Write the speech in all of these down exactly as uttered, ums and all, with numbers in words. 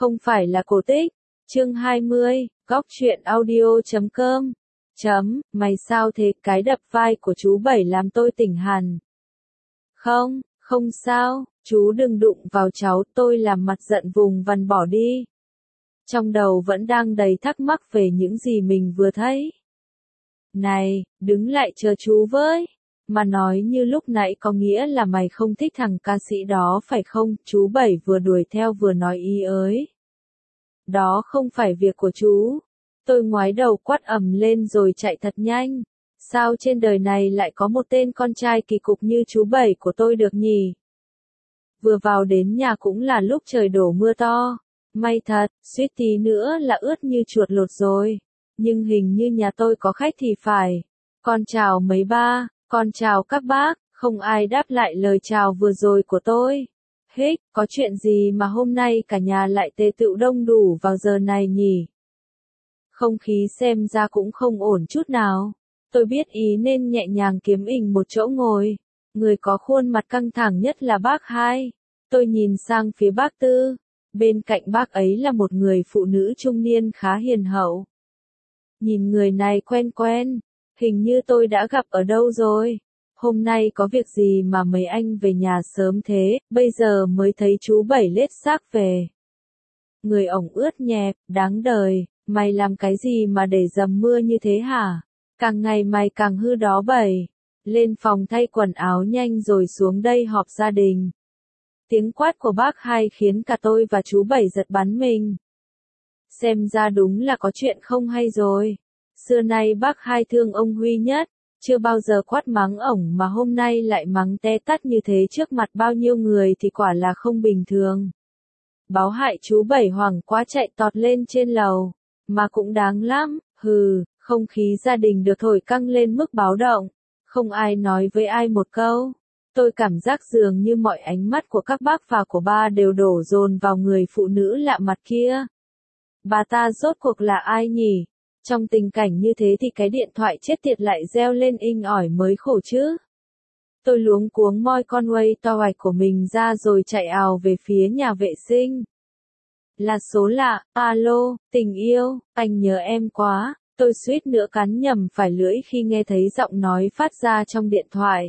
Không phải là cổ tích. Chương hai mươi, góc truyện audio chấm com. Chấm, mày sao thế, cái đập vai của chú Bảy làm tôi tỉnh hẳn. Không, không sao, chú đừng đụng vào cháu, tôi làm mặt giận vùng vằng bỏ đi. Trong đầu vẫn đang đầy thắc mắc về những gì mình vừa thấy. Này, đứng lại chờ chú với. Mà nói như lúc nãy có nghĩa là mày không thích thằng ca sĩ đó phải không? Chú Bảy vừa đuổi theo vừa nói ý ới. Đó không phải việc của chú. Tôi ngoái đầu quát ầm lên rồi chạy thật nhanh. Sao trên đời này lại có một tên con trai kỳ cục như chú Bảy của tôi được nhỉ? Vừa vào đến nhà cũng là lúc trời đổ mưa to. May thật, suýt tí nữa là ướt như chuột lột rồi. Nhưng hình như nhà tôi có khách thì phải. Con chào mấy ba, con chào các bác, không ai đáp lại lời chào vừa rồi của tôi. Hích, có chuyện gì mà hôm nay cả nhà lại tề tựu đông đủ vào giờ này nhỉ? Không khí xem ra cũng không ổn chút nào. Tôi biết ý nên nhẹ nhàng kiếm ình một chỗ ngồi. Người có khuôn mặt căng thẳng nhất là bác Hai. Tôi nhìn sang phía bác Tư. Bên cạnh bác ấy là một người phụ nữ trung niên khá hiền hậu. Nhìn người này quen quen. Hình như tôi đã gặp ở đâu rồi. Hôm nay có việc gì mà mấy anh về nhà sớm thế, bây giờ mới thấy chú Bảy lết xác về. Người ổng ướt nhẹp, đáng đời, mày làm cái gì mà để dầm mưa như thế hả? Càng ngày mày càng hư đó Bảy. Lên phòng thay quần áo nhanh rồi xuống đây họp gia đình. Tiếng quát của bác Hai khiến cả tôi và chú Bảy giật bắn mình. Xem ra đúng là có chuyện không hay rồi. Xưa nay bác Hai thương ông Huy nhất. Chưa bao giờ quát mắng ổng mà hôm nay lại mắng te tát như thế trước mặt bao nhiêu người thì quả là không bình thường. Báo hại chú Bảy hoảng quá chạy tọt lên trên lầu. Mà cũng đáng lắm, hừ, không khí gia đình được thổi căng lên mức báo động. Không ai nói với ai một câu. Tôi cảm giác dường như mọi ánh mắt của các bác và của ba đều đổ dồn vào người phụ nữ lạ mặt kia. Bà ta rốt cuộc là ai nhỉ? Trong tình cảnh như thế thì cái điện thoại chết tiệt lại reo lên inh ỏi mới khổ chứ. Tôi luống cuống moi con Waze to hoạch của mình ra rồi chạy ào về phía nhà vệ sinh. Là số lạ, alo, tình yêu, anh nhớ em quá, tôi suýt nữa cắn nhầm phải lưỡi khi nghe thấy giọng nói phát ra trong điện thoại.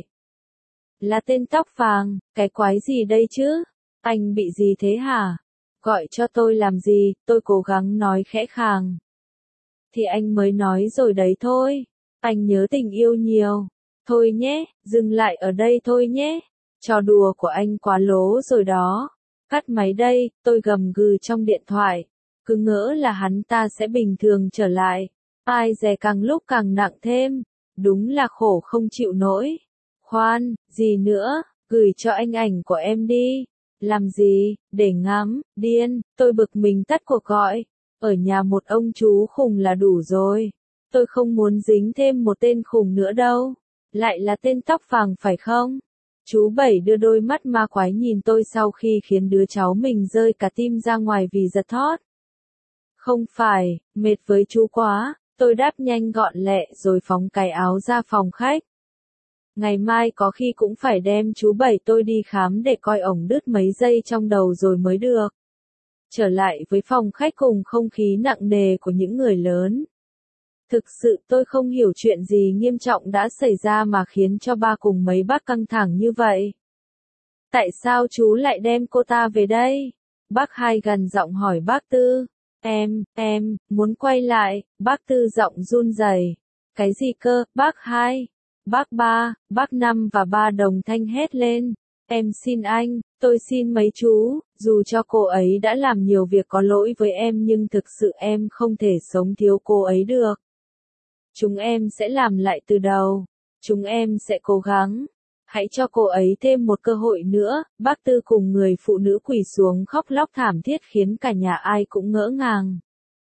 Là tên tóc vàng, cái quái gì đây chứ? Anh bị gì thế hả? Gọi cho tôi làm gì? Tôi cố gắng nói khẽ khàng. Thì anh mới nói rồi đấy thôi. Anh nhớ tình yêu nhiều. Thôi nhé, dừng lại ở đây thôi nhé. Trò đùa của anh quá lố rồi đó. Cắt máy đây, tôi gầm gừ trong điện thoại. Cứ ngỡ là hắn ta sẽ bình thường trở lại. Ai dè càng lúc càng nặng thêm. Đúng là khổ không chịu nổi. Khoan, gì nữa, gửi cho anh ảnh của em đi. Làm gì, để ngắm, điên, tôi bực mình tắt cuộc gọi. Ở nhà một ông chú khùng là đủ rồi. Tôi không muốn dính thêm một tên khùng nữa đâu. Lại là tên tóc vàng phải không? Chú Bảy đưa đôi mắt ma quái nhìn tôi sau khi khiến đứa cháu mình rơi cả tim ra ngoài vì giật thót. Không phải, mệt với chú quá. Tôi đáp nhanh gọn lẹ rồi phóng cái áo ra phòng khách. Ngày mai có khi cũng phải đem chú Bảy tôi đi khám để coi ổng đứt mấy giây trong đầu rồi mới được. Trở lại với phòng khách cùng không khí nặng nề của những người lớn. Thực sự tôi không hiểu chuyện gì nghiêm trọng đã xảy ra mà khiến cho ba cùng mấy bác căng thẳng như vậy. Tại sao chú lại đem cô ta về đây? Bác Hai gần giọng hỏi bác Tư. Em, em, muốn quay lại, bác Tư giọng run rẩy. Cái gì cơ, bác Hai? Bác Ba, bác Năm và ba đồng thanh hét lên. Em xin anh, tôi xin mấy chú, dù cho cô ấy đã làm nhiều việc có lỗi với em nhưng thực sự em không thể sống thiếu cô ấy được. Chúng em sẽ làm lại từ đầu. Chúng em sẽ cố gắng. Hãy cho cô ấy thêm một cơ hội nữa. Bác Tư cùng người phụ nữ quỳ xuống khóc lóc thảm thiết khiến cả nhà ai cũng ngỡ ngàng.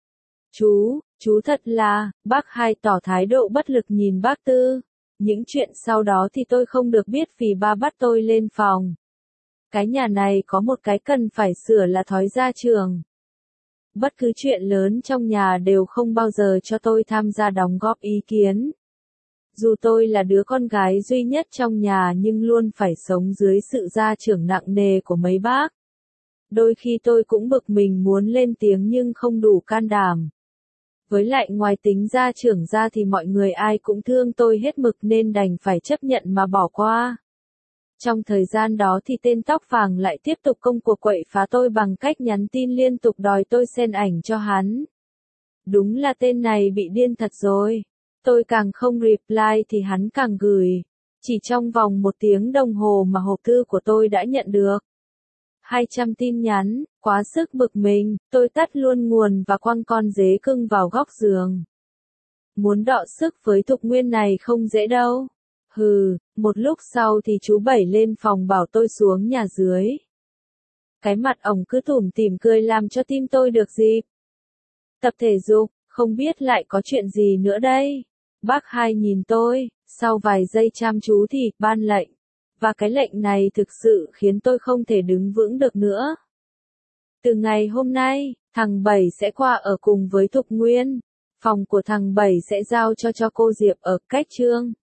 Chú, chú thật là, bác Hai tỏ thái độ bất lực nhìn bác Tư. Những chuyện sau đó thì tôi không được biết vì ba bắt tôi lên phòng. Cái nhà này có một cái cần phải sửa là thói gia trưởng. Bất cứ chuyện lớn trong nhà đều không bao giờ cho tôi tham gia đóng góp ý kiến. Dù tôi là đứa con gái duy nhất trong nhà nhưng luôn phải sống dưới sự gia trưởng nặng nề của mấy bác. Đôi khi tôi cũng bực mình muốn lên tiếng nhưng không đủ can đảm. Với lại ngoài tính gia trưởng ra thì mọi người ai cũng thương tôi hết mực nên đành phải chấp nhận mà bỏ qua. Trong thời gian đó thì tên tóc vàng lại tiếp tục công cuộc quậy phá tôi bằng cách nhắn tin liên tục đòi tôi send ảnh cho hắn. Đúng là tên này bị điên thật rồi. Tôi càng không reply thì hắn càng gửi. Chỉ trong vòng một tiếng đồng hồ mà hộp thư của tôi đã nhận được hai trăm tin nhắn, quá sức bực mình, tôi tắt luôn nguồn và quăng con dế cưng vào góc giường. Muốn đọ sức với Thục Nguyên này không dễ đâu. Hừ, một lúc sau thì chú Bảy lên phòng bảo tôi xuống nhà dưới. Cái mặt ổng cứ tủm tỉm cười làm cho tim tôi được dịp. Tập thể dục, không biết lại có chuyện gì nữa đây. Bác Hai nhìn tôi, sau vài giây chăm chú thì ban lệnh. Và cái lệnh này thực sự khiến tôi không thể đứng vững được nữa. Từ ngày hôm nay, thằng Bảy sẽ qua ở cùng với Thục Nguyên. Phòng của thằng Bảy sẽ giao cho cho cô Diệp ở cách Trương.